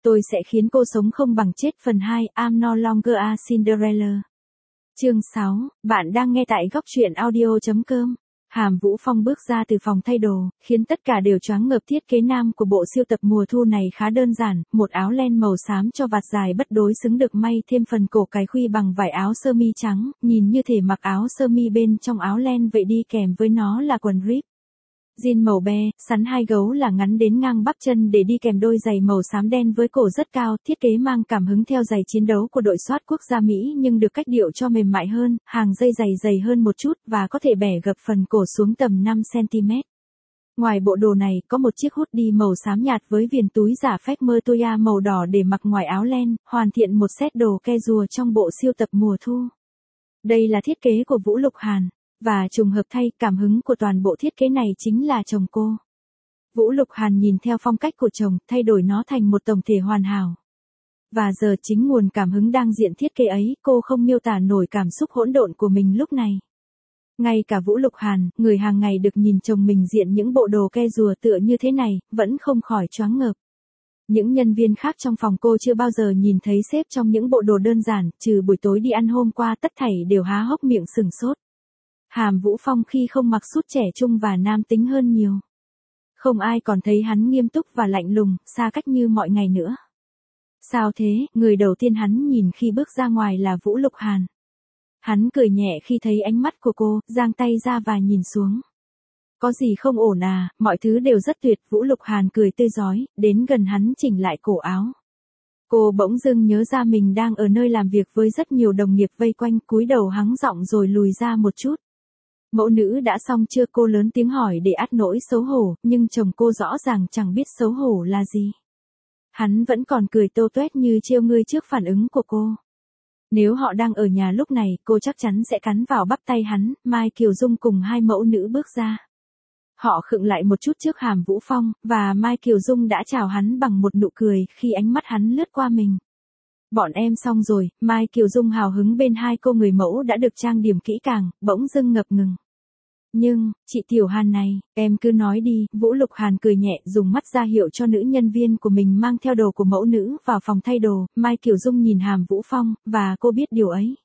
tôi sẽ khiến cô sống không bằng chết phần 2, I'm no longer a Cinderella. Chương 6, bạn đang nghe tại góc truyện audio.com. Hàm Vũ Phong bước ra từ phòng thay đồ, khiến tất cả đều choáng ngợp. Thiết kế nam của bộ siêu tập mùa thu này khá đơn giản, một áo len màu xám cho vạt dài bất đối xứng được may thêm phần cổ cái khuy bằng vải áo sơ mi trắng, nhìn như thể mặc áo sơ mi bên trong áo len vậy đi kèm với nó là quần rip jean màu be, sắn hai gấu là ngắn đến ngang bắp chân để đi kèm đôi giày màu xám đen với cổ rất cao. Thiết kế mang cảm hứng theo giày chiến đấu của đội soát quốc gia Mỹ nhưng được cách điệu cho mềm mại hơn, hàng dây giày dày hơn một chút và có thể bẻ gập phần cổ xuống tầm 5cm. Ngoài bộ đồ này có một chiếc hoodie màu xám nhạt với viền túi giả phách Mertoya màu đỏ để mặc ngoài áo len, hoàn thiện một set đồ casual trong bộ siêu tập mùa thu. Đây là thiết kế của Vũ Lục Hàn. Và trùng hợp thay, cảm hứng của toàn bộ thiết kế này chính là chồng cô. Vũ Lục Hàn nhìn theo phong cách của chồng, thay đổi nó thành một tổng thể hoàn hảo. Và giờ chính nguồn cảm hứng đang diện thiết kế ấy, cô không miêu tả nổi cảm xúc hỗn độn của mình lúc này. Ngay cả Vũ Lục Hàn, người hàng ngày được nhìn chồng mình diện những bộ đồ casual tựa như thế này, vẫn không khỏi choáng ngợp. Những nhân viên khác trong phòng cô chưa bao giờ nhìn thấy sếp trong những bộ đồ đơn giản, trừ buổi tối đi ăn hôm qua tất thảy đều há hốc miệng sừng sốt. Hàm Vũ Phong khi không mặc sút trẻ trung và nam tính hơn nhiều. Không ai còn thấy hắn nghiêm túc và lạnh lùng, xa cách như mọi ngày nữa. Sao thế, người đầu tiên hắn nhìn khi bước ra ngoài là Vũ Lục Hàn. Hắn cười nhẹ khi thấy ánh mắt của cô, giang tay ra và nhìn xuống. Có gì không ổn à, mọi thứ đều rất tuyệt. Vũ Lục Hàn cười tươi rói, đến gần hắn chỉnh lại cổ áo. Cô bỗng dưng nhớ ra mình đang ở nơi làm việc với rất nhiều đồng nghiệp vây quanh, cúi đầu hắng giọng rồi lùi ra một chút. Mẫu nữ đã xong chưa? Cô lớn tiếng hỏi để át nỗi xấu hổ, nhưng chồng cô rõ ràng chẳng biết xấu hổ là gì. Hắn vẫn còn cười tô toét như trêu ngươi trước phản ứng của cô. Nếu họ đang ở nhà lúc này, cô chắc chắn sẽ cắn vào bắp tay hắn. Mai Kiều Dung cùng hai mẫu nữ bước ra. Họ khựng lại một chút trước Hàm Vũ Phong, và Mai Kiều Dung đã chào hắn bằng một nụ cười khi ánh mắt hắn lướt qua mình. Bọn em xong rồi. Mai Kiều Dung hào hứng bên hai cô người mẫu đã được trang điểm kỹ càng, bỗng dưng ngập ngừng. Nhưng, chị Tiểu Hàn này, em cứ nói đi. Vũ Lục Hàn cười nhẹ, dùng mắt ra hiệu cho nữ nhân viên của mình mang theo đồ của mẫu nữ vào phòng thay đồ. Mai Kiều Dung nhìn Hàm Vũ Phong, và cô biết điều ấy.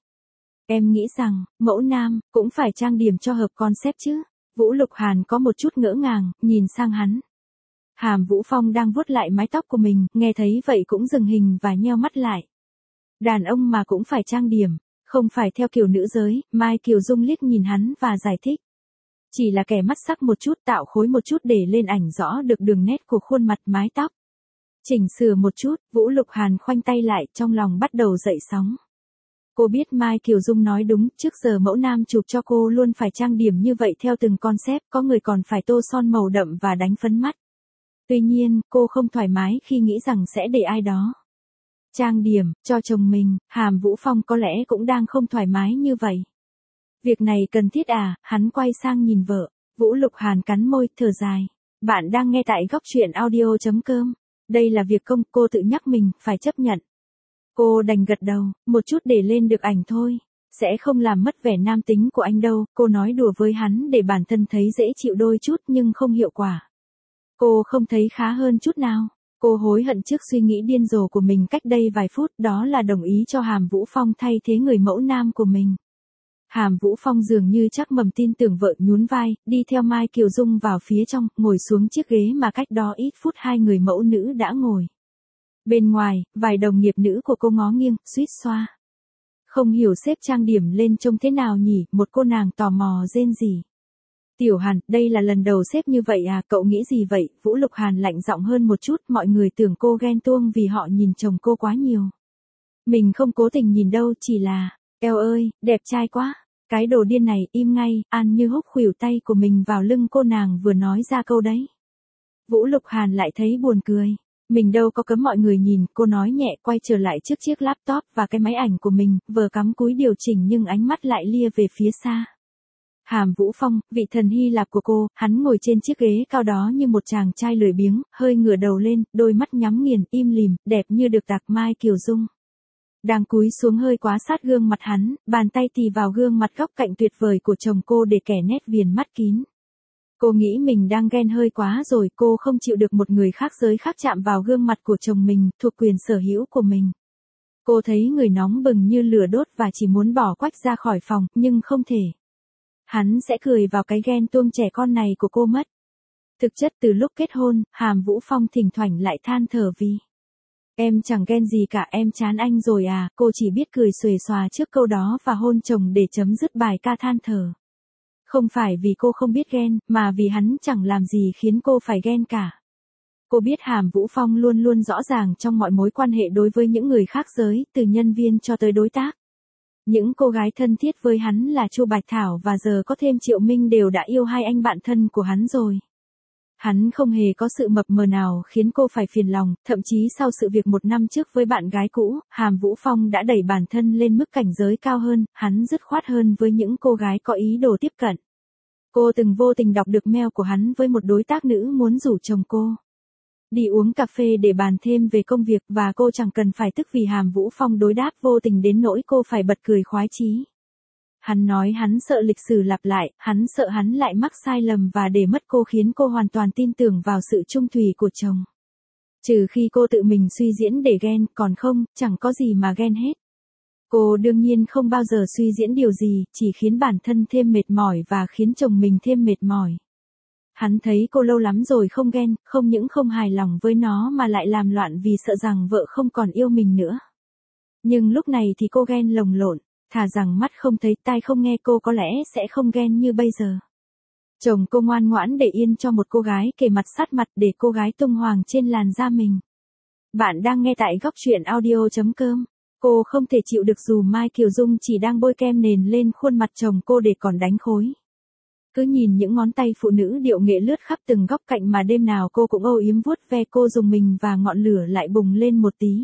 Em nghĩ rằng, mẫu nam, cũng phải trang điểm cho hợp concept chứ. Vũ Lục Hàn có một chút ngỡ ngàng, nhìn sang hắn. Hàm Vũ Phong đang vuốt lại mái tóc của mình, nghe thấy vậy cũng dừng hình và nheo mắt lại. Đàn ông mà cũng phải trang điểm, không phải theo kiểu nữ giới. Mai Kiều Dung liếc nhìn hắn và giải thích. Chỉ là kẻ mắt sắc một chút, tạo khối một chút để lên ảnh rõ được đường nét của khuôn mặt, mái tóc. Chỉnh sửa một chút. Vũ Lục Hàn khoanh tay lại, trong lòng bắt đầu dậy sóng. Cô biết Mai Kiều Dung nói đúng, trước giờ mẫu nam chụp cho cô luôn phải trang điểm như vậy theo từng concept, có người còn phải tô son màu đậm và đánh phấn mắt. Tuy nhiên, cô không thoải mái khi nghĩ rằng sẽ để ai đó trang điểm cho chồng mình. Hàm Vũ Phong có lẽ cũng đang không thoải mái như vậy. Việc này cần thiết à? Hắn quay sang nhìn vợ. Vũ Lục Hàn cắn môi, thở dài. Bạn đang nghe tại góc truyện audio.com. Đây là việc công, cô tự nhắc mình, phải chấp nhận. Cô đành gật đầu, một chút để lên được ảnh thôi. Sẽ không làm mất vẻ nam tính của anh đâu. Cô nói đùa với hắn để bản thân thấy dễ chịu đôi chút nhưng không hiệu quả. Cô không thấy khá hơn chút nào. Cô hối hận trước suy nghĩ điên rồ của mình cách đây vài phút, đó là đồng ý cho Hàm Vũ Phong thay thế người mẫu nam của mình. Hàm Vũ Phong dường như chắc mầm tin tưởng vợ, nhún vai, đi theo Mai Kiều Dung vào phía trong, ngồi xuống chiếc ghế mà cách đó ít phút hai người mẫu nữ đã ngồi. Bên ngoài, vài đồng nghiệp nữ của cô ngó nghiêng, suýt xoa. Không hiểu sếp trang điểm lên trông thế nào nhỉ? Một cô nàng tò mò rên rỉ. Tiểu Hàn, đây là lần đầu sếp như vậy à? Cậu nghĩ gì vậy? Vũ Lục Hàn lạnh giọng hơn một chút, mọi người tưởng cô ghen tuông vì họ nhìn chồng cô quá nhiều. Mình không cố tình nhìn đâu, chỉ là, eo ơi, đẹp trai quá. Cái đồ điên này, im ngay. An Như húc khuỷu tay của mình vào lưng cô nàng vừa nói ra câu đấy. Vũ Lục Hàn lại thấy buồn cười. Mình đâu có cấm mọi người nhìn, cô nói nhẹ, quay trở lại trước chiếc laptop và cái máy ảnh của mình, vừa cắm cúi điều chỉnh nhưng ánh mắt lại lia về phía xa. Hàm Vũ Phong, vị thần Hy Lạp của cô, hắn ngồi trên chiếc ghế cao đó như một chàng trai lười biếng, hơi ngửa đầu lên, đôi mắt nhắm nghiền, im lìm, đẹp như được tạc. Mai Kiều Dung đang cúi xuống hơi quá sát gương mặt hắn, bàn tay tì vào gương mặt góc cạnh tuyệt vời của chồng cô để kẻ nét viền mắt kín. Cô nghĩ mình đang ghen hơi quá rồi, cô không chịu được một người khác giới khác chạm vào gương mặt của chồng mình, thuộc quyền sở hữu của mình. Cô thấy người nóng bừng như lửa đốt và chỉ muốn bỏ quách ra khỏi phòng, nhưng không thể. Hắn sẽ cười vào cái ghen tuông trẻ con này của cô mất. Thực chất từ lúc kết hôn, Hàm Vũ Phong thỉnh thoảng lại than thở vì em chẳng ghen gì cả, em chán anh rồi à, cô chỉ biết cười xuề xòa trước câu đó và hôn chồng để chấm dứt bài ca than thở. Không phải vì cô không biết ghen, mà vì hắn chẳng làm gì khiến cô phải ghen cả. Cô biết Hàm Vũ Phong luôn luôn rõ ràng trong mọi mối quan hệ đối với những người khác giới, từ nhân viên cho tới đối tác. Những cô gái thân thiết với hắn là Chu Bạch Thảo và giờ có thêm Triệu Minh đều đã yêu hai anh bạn thân của hắn rồi. Hắn không hề có sự mập mờ nào khiến cô phải phiền lòng, thậm chí sau sự việc 1 năm trước với bạn gái cũ, Hàm Vũ Phong đã đẩy bản thân lên mức cảnh giới cao hơn, hắn dứt khoát hơn với những cô gái có ý đồ tiếp cận. Cô từng vô tình đọc được mail của hắn với một đối tác nữ muốn rủ chồng cô đi uống cà phê để bàn thêm về công việc và cô chẳng cần phải tức vì Hàm Vũ Phong đối đáp vô tình đến nỗi cô phải bật cười khoái chí. Hắn nói hắn sợ lịch sử lặp lại, hắn sợ hắn lại mắc sai lầm và để mất cô khiến cô hoàn toàn tin tưởng vào sự trung thủy của chồng. Trừ khi cô tự mình suy diễn để ghen, còn không, chẳng có gì mà ghen hết. Cô đương nhiên không bao giờ suy diễn điều gì, chỉ khiến bản thân thêm mệt mỏi và khiến chồng mình thêm mệt mỏi. Hắn thấy cô lâu lắm rồi không ghen, không những không hài lòng với nó mà lại làm loạn vì sợ rằng vợ không còn yêu mình nữa. Nhưng lúc này thì cô ghen lồng lộn, thà rằng mắt không thấy tai không nghe, cô có lẽ sẽ không ghen như bây giờ. Chồng cô ngoan ngoãn để yên cho một cô gái kề mặt sát mặt để cô gái tung hoàng trên làn da mình. Bạn đang nghe tại góc truyện audio.com. Cô không thể chịu được dù Mai Kiều Dung chỉ đang bôi kem nền lên khuôn mặt chồng cô để còn đánh khối. Cứ nhìn những ngón tay phụ nữ điệu nghệ lướt khắp từng góc cạnh mà đêm nào cô cũng âu yếm vuốt ve, cô dùng mình và ngọn lửa lại bùng lên một tí.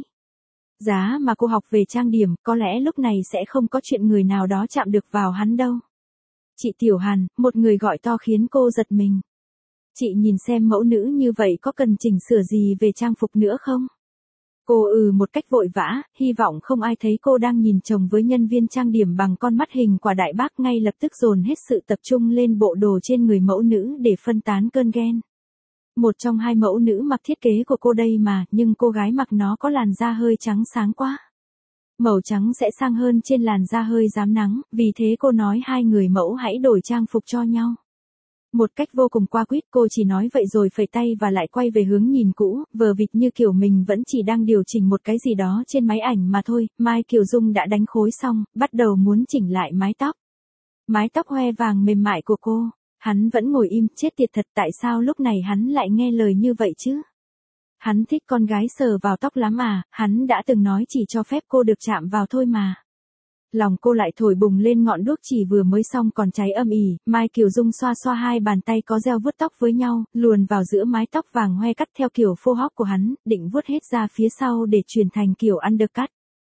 Giá mà cô học về trang điểm, có lẽ lúc này sẽ không có chuyện người nào đó chạm được vào hắn đâu. Chị Tiểu Hàn, một người gọi to khiến cô giật mình. Chị nhìn xem mẫu nữ như vậy có cần chỉnh sửa gì về trang phục nữa không? Cô một cách vội vã, hy vọng không ai thấy cô đang nhìn chồng với nhân viên trang điểm bằng con mắt hình quả đại bác, ngay lập tức dồn hết sự tập trung lên bộ đồ trên người mẫu nữ để phân tán cơn ghen. Một trong hai mẫu nữ mặc thiết kế của cô đây mà, nhưng cô gái mặc nó có làn da hơi trắng sáng quá. Màu trắng sẽ sang hơn trên làn da hơi rám nắng, vì thế cô nói hai người mẫu hãy đổi trang phục cho nhau. Một cách vô cùng qua quýt, cô chỉ nói vậy rồi phẩy tay và lại quay về hướng nhìn cũ, vờ vịt như kiểu mình vẫn chỉ đang điều chỉnh một cái gì đó trên máy ảnh mà thôi. Mai Kiều Dung đã đánh khối xong, bắt đầu muốn chỉnh lại mái tóc. Mái tóc hoe vàng mềm mại của cô. Hắn vẫn ngồi im, chết tiệt thật, tại sao lúc này hắn lại nghe lời như vậy chứ? Hắn thích con gái sờ vào tóc lắm à, hắn đã từng nói chỉ cho phép cô được chạm vào thôi mà. Lòng cô lại thổi bùng lên ngọn đuốc chỉ vừa mới xong còn cháy âm ỉ. Mai Kiều Dung xoa xoa hai bàn tay có gel vuốt tóc với nhau, luồn vào giữa mái tóc vàng hoe cắt theo kiểu phô hóc của hắn, định vuốt hết ra phía sau để chuyển thành kiểu undercut.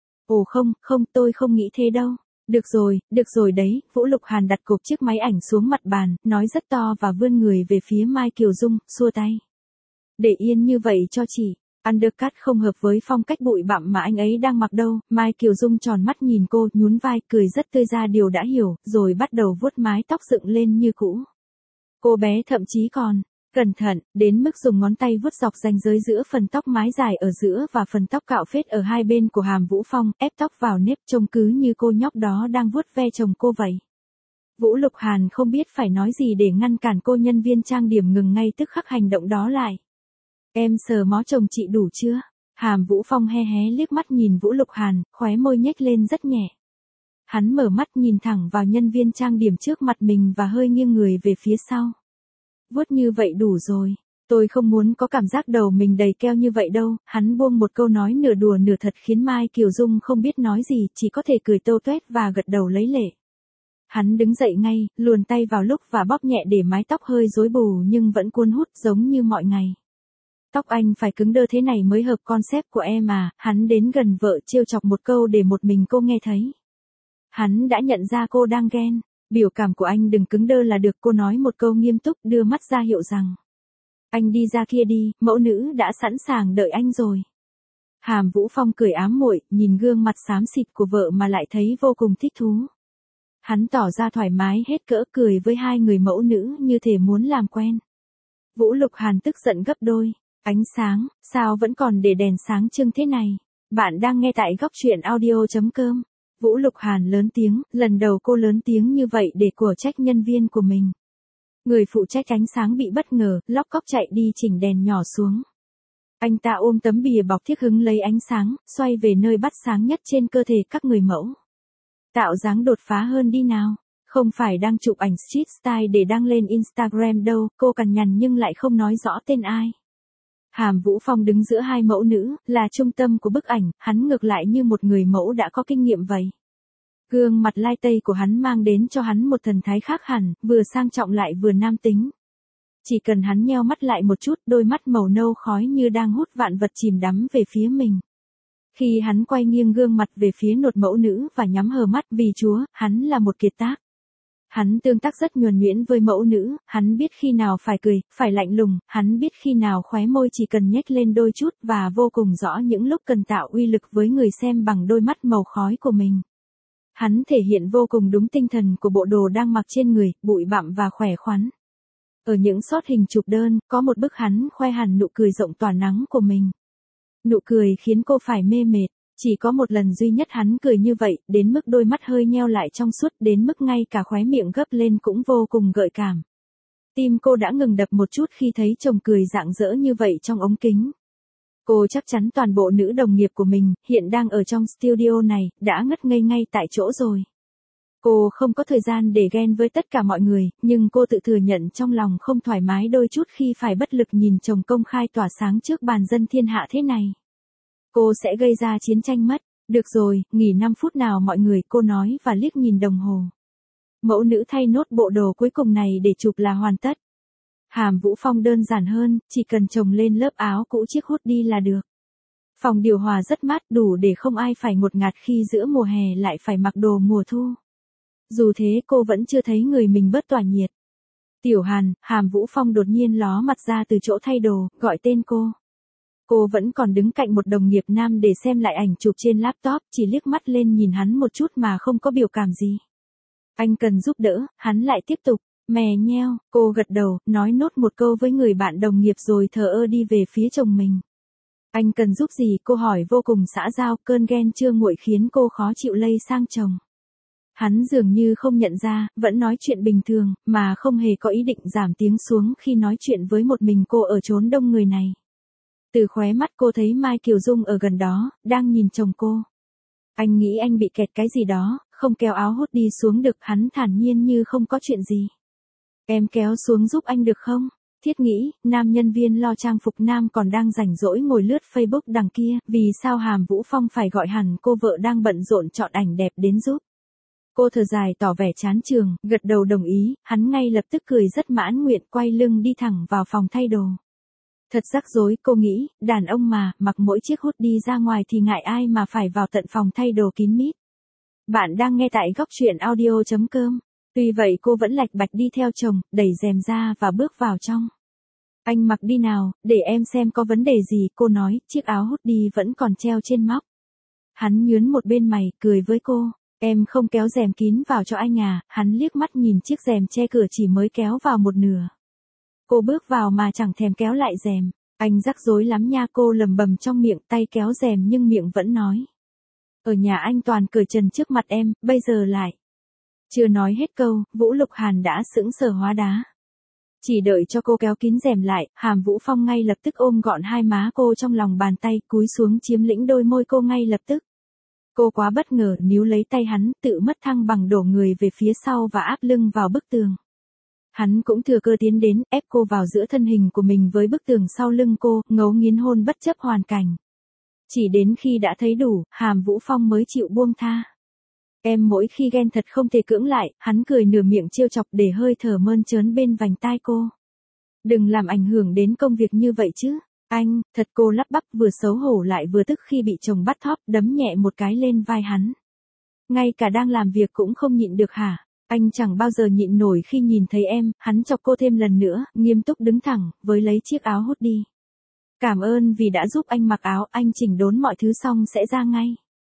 Ồ không, tôi không nghĩ thế đâu. Được rồi đấy, Vũ Lục Hàn đặt cộp chiếc máy ảnh xuống mặt bàn, nói rất to và vươn người về phía Mai Kiều Dung, xua tay. Để yên như vậy cho chị. Undercut không hợp với phong cách bụi bặm mà anh ấy đang mặc đâu. Mai Kiều Dung tròn mắt nhìn cô, nhún vai, cười rất tươi ra điều đã hiểu, rồi bắt đầu vuốt mái tóc dựng lên như cũ. Cô bé thậm chí còn cẩn thận, đến mức dùng ngón tay vuốt dọc ranh giới giữa phần tóc mái dài ở giữa và phần tóc cạo phết ở hai bên của Hàm Vũ Phong, ép tóc vào nếp trông cứ như cô nhóc đó đang vuốt ve chồng cô vậy. Vũ Lục Hàn không biết phải nói gì để ngăn cản cô nhân viên trang điểm ngừng ngay tức khắc hành động đó lại. Em sờ mó chồng chị đủ chưa? Hàm Vũ Phong hé hé liếc mắt nhìn Vũ Lục Hàn, khóe môi nhếch lên rất nhẹ. Hắn mở mắt nhìn thẳng vào nhân viên trang điểm trước mặt mình và hơi nghiêng người về phía sau. Vuốt như vậy đủ rồi. Tôi không muốn có cảm giác đầu mình đầy keo như vậy đâu. Hắn buông một câu nói nửa đùa nửa thật khiến Mai Kiều Dung không biết nói gì, chỉ có thể cười tâu tuét và gật đầu lấy lệ. Hắn đứng dậy ngay, luồn tay vào lúc và bóp nhẹ để mái tóc hơi rối bù nhưng vẫn cuốn hút giống như mọi ngày. Tóc anh phải cứng đơ thế này mới hợp concept của em à. Hắn đến gần vợ trêu chọc một câu để một mình cô nghe thấy. Hắn đã nhận ra cô đang ghen. Biểu cảm của anh đừng cứng đơ là được, cô nói một câu nghiêm túc, đưa mắt ra hiệu rằng. Anh đi ra kia đi, mẫu nữ đã sẵn sàng đợi anh rồi. Hàm Vũ Phong cười ám muội, nhìn gương mặt xám xịt của vợ mà lại thấy vô cùng thích thú. Hắn tỏ ra thoải mái hết cỡ cười với hai người mẫu nữ như thể muốn làm quen. Vũ Lục Hàn tức giận gấp đôi. Ánh sáng, sao vẫn còn để đèn sáng trưng thế này? Bạn đang nghe tại góc truyện audio.com. Vũ Lục Hàn lớn tiếng, lần đầu cô lớn tiếng như vậy để của trách nhân viên của mình. Người phụ trách ánh sáng bị bất ngờ, lóc cóc chạy đi chỉnh đèn nhỏ xuống. Anh ta ôm tấm bìa bọc thiếc hứng lấy ánh sáng, xoay về nơi bắt sáng nhất trên cơ thể các người mẫu. Tạo dáng đột phá hơn đi nào. Không phải đang chụp ảnh street style để đăng lên Instagram đâu, cô cằn nhằn nhưng lại không nói rõ tên ai. Hàm Vũ Phong đứng giữa hai mẫu nữ, là trung tâm của bức ảnh, hắn ngược lại như một người mẫu đã có kinh nghiệm vậy. Gương mặt lai tây của hắn mang đến cho hắn một thần thái khác hẳn, vừa sang trọng lại vừa nam tính. Chỉ cần hắn nheo mắt lại một chút, đôi mắt màu nâu khói như đang hút vạn vật chìm đắm về phía mình. Khi hắn quay nghiêng gương mặt về phía nột mẫu nữ và nhắm hờ mắt vì Chúa, hắn là một kiệt tác. Hắn tương tác rất nhuần nhuyễn với mẫu nữ, hắn biết khi nào phải cười, phải lạnh lùng, hắn biết khi nào khóe môi chỉ cần nhếch lên đôi chút và vô cùng rõ những lúc cần tạo uy lực với người xem bằng đôi mắt màu khói của mình. Hắn thể hiện vô cùng đúng tinh thần của bộ đồ đang mặc trên người, bụi bặm và khỏe khoắn. Ở những shot hình chụp đơn, có một bức hắn khoe hẳn nụ cười rộng tỏa nắng của mình. Nụ cười khiến cô phải mê mệt. Chỉ có một lần duy nhất hắn cười như vậy, đến mức đôi mắt hơi nheo lại trong suốt, đến mức ngay cả khóe miệng gấp lên cũng vô cùng gợi cảm. Tim cô đã ngừng đập một chút khi thấy chồng cười rạng rỡ như vậy trong ống kính. Cô chắc chắn toàn bộ nữ đồng nghiệp của mình, hiện đang ở trong studio này, đã ngất ngây ngay tại chỗ rồi. Cô không có thời gian để ghen với tất cả mọi người, nhưng cô tự thừa nhận trong lòng không thoải mái đôi chút khi phải bất lực nhìn chồng công khai tỏa sáng trước bàn dân thiên hạ thế này. Cô sẽ gây ra chiến tranh mất. Được rồi, nghỉ 5 phút nào mọi người, cô nói và liếc nhìn đồng hồ. Mẫu nữ thay nốt bộ đồ cuối cùng này để chụp là hoàn tất. Hàm Vũ Phong đơn giản hơn, chỉ cần chồng lên lớp áo cũ chiếc hoodie là được. Phòng điều hòa rất mát, đủ để không ai phải ngột ngạt khi giữa mùa hè lại phải mặc đồ mùa thu. Dù thế cô vẫn chưa thấy người mình bớt tỏa nhiệt. Tiểu Hàn, Hàm Vũ Phong đột nhiên ló mặt ra từ chỗ thay đồ, gọi tên cô. Cô vẫn còn đứng cạnh một đồng nghiệp nam để xem lại ảnh chụp trên laptop, chỉ liếc mắt lên nhìn hắn một chút mà không có biểu cảm gì. Anh cần giúp đỡ, hắn lại tiếp tục, mè nheo, cô gật đầu, nói nốt một câu với người bạn đồng nghiệp rồi thờ ơ đi về phía chồng mình. Anh cần giúp gì, cô hỏi vô cùng xã giao, cơn ghen chưa nguội khiến cô khó chịu lây sang chồng. Hắn dường như không nhận ra, vẫn nói chuyện bình thường, mà không hề có ý định giảm tiếng xuống khi nói chuyện với một mình cô ở chốn đông người này. Từ khóe mắt cô thấy Mai Kiều Dung ở gần đó, đang nhìn chồng cô. Anh nghĩ anh bị kẹt cái gì đó, không kéo áo hốt đi xuống được, hắn thản nhiên như không có chuyện gì. Em kéo xuống giúp anh được không? Thiết nghĩ, nam nhân viên lo trang phục nam còn đang rảnh rỗi ngồi lướt Facebook đằng kia, vì sao Hàm Vũ Phong phải gọi hẳn cô vợ đang bận rộn chọn ảnh đẹp đến giúp. Cô thở dài tỏ vẻ chán chường, gật đầu đồng ý, hắn ngay lập tức cười rất mãn nguyện quay lưng đi thẳng vào phòng thay đồ. Thật rắc rối, cô nghĩ, đàn ông mà, mặc mỗi chiếc hút đi ra ngoài thì ngại ai mà phải vào tận phòng thay đồ kín mít. Bạn đang nghe tại góc truyện audio.com. Tuy vậy cô vẫn lạch bạch đi theo chồng, đẩy rèm ra và bước vào trong. Anh mặc đi nào, để em xem có vấn đề gì, cô nói, chiếc áo hút đi vẫn còn treo trên móc. Hắn nhướng một bên mày, cười với cô, em không kéo rèm kín vào cho anh à, hắn liếc mắt nhìn chiếc rèm che cửa chỉ mới kéo vào một nửa. Cô bước vào mà chẳng thèm kéo lại rèm. Anh rắc rối lắm nha, cô lầm bầm trong miệng, tay kéo rèm nhưng miệng vẫn nói. Ở nhà anh toàn cởi trần trước mặt em, bây giờ lại. Chưa nói hết câu, Vũ Lục Hàn đã sững sờ hóa đá. Chỉ đợi cho cô kéo kín rèm lại, Hàm Vũ Phong ngay lập tức ôm gọn hai má cô trong lòng bàn tay, cúi xuống chiếm lĩnh đôi môi cô ngay lập tức. Cô quá bất ngờ, níu lấy tay hắn, tự mất thăng bằng đổ người về phía sau và áp lưng vào bức tường. Hắn cũng thừa cơ tiến đến, ép cô vào giữa thân hình của mình với bức tường sau lưng cô, ngấu nghiến hôn bất chấp hoàn cảnh. Chỉ đến khi đã thấy đủ, Hàm Vũ Phong mới chịu buông tha. Em mỗi khi ghen thật không thể cưỡng lại, hắn cười nửa miệng trêu chọc để hơi thở mơn trớn bên vành tai cô. Đừng làm ảnh hưởng đến công việc như vậy chứ. Anh, thật, cô lắp bắp vừa xấu hổ lại vừa tức khi bị chồng bắt thóp, đấm nhẹ một cái lên vai hắn. Ngay cả đang làm việc cũng không nhịn được hả? Anh chẳng bao giờ nhịn nổi khi nhìn thấy em, hắn chọc cô thêm lần nữa, nghiêm túc đứng thẳng, với lấy chiếc áo hút đi. Cảm ơn vì đã giúp anh mặc áo, anh chỉnh đốn mọi thứ xong sẽ ra ngay.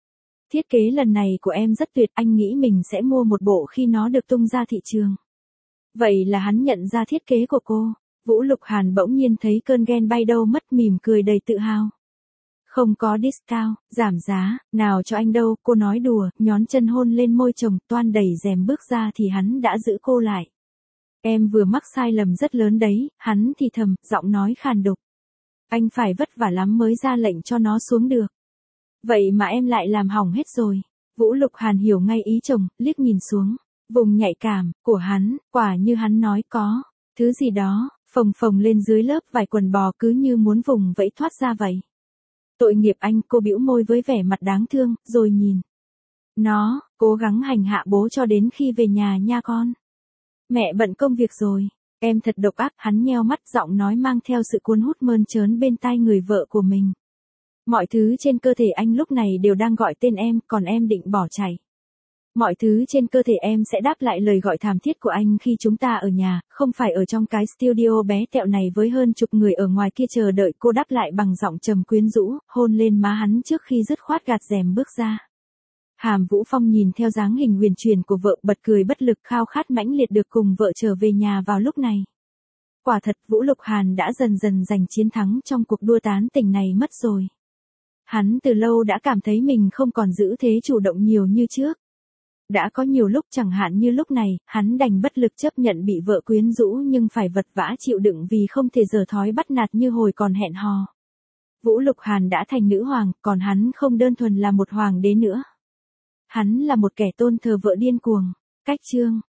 Thiết kế lần này của em rất tuyệt, anh nghĩ mình sẽ mua một bộ khi nó được tung ra thị trường. Vậy là hắn nhận ra thiết kế của cô. Vũ Lục Hàn bỗng nhiên thấy cơn ghen bay đâu mất, mỉm cười đầy tự hào. Không có discount, giảm giá, nào cho anh đâu, cô nói đùa, nhón chân hôn lên môi chồng, toan đẩy rèm bước ra thì hắn đã giữ cô lại. Em vừa mắc sai lầm rất lớn đấy, hắn thì thầm, giọng nói khàn đục. Anh phải vất vả lắm mới ra lệnh cho nó xuống được. Vậy mà em lại làm hỏng hết rồi. Vũ Lục Hàn hiểu ngay ý chồng, liếc nhìn xuống. Vùng nhạy cảm của hắn, quả như hắn nói có thứ gì đó phồng phồng lên dưới lớp vải quần bò, cứ như muốn vùng vẫy thoát ra vậy. Tội nghiệp anh, cô bĩu môi với vẻ mặt đáng thương, rồi nhìn nó, cố gắng hành hạ bố cho đến khi về nhà nha con. Mẹ bận công việc rồi. Em thật độc ác, hắn nheo mắt, giọng nói mang theo sự cuốn hút mơn trớn bên tai người vợ của mình. Mọi thứ trên cơ thể anh lúc này đều đang gọi tên em, còn em định bỏ chạy. Mọi thứ trên cơ thể em sẽ đáp lại lời gọi thảm thiết của anh khi chúng ta ở nhà, không phải ở trong cái studio bé tẹo này với hơn chục người ở ngoài kia chờ đợi. Cô đáp lại bằng giọng trầm quyến rũ, hôn lên má hắn trước khi dứt khoát gạt rèm bước ra. Hàm Vũ Phong nhìn theo dáng hình huyền chuyển của vợ, bật cười bất lực, khao khát mãnh liệt được cùng vợ trở về nhà vào lúc này. Quả thật, Vũ Lục Hàn đã dần dần giành chiến thắng trong cuộc đua tán tỉnh này mất rồi. Hắn từ lâu đã cảm thấy mình không còn giữ thế chủ động nhiều như trước. Đã có nhiều lúc, chẳng hạn như lúc này, hắn đành bất lực chấp nhận bị vợ quyến rũ nhưng phải vật vã chịu đựng vì không thể dở thói bắt nạt như hồi còn hẹn hò. Vũ Lục Hàn đã thành nữ hoàng, còn hắn không đơn thuần là một hoàng đế nữa. Hắn là một kẻ tôn thờ vợ điên cuồng. Cách chương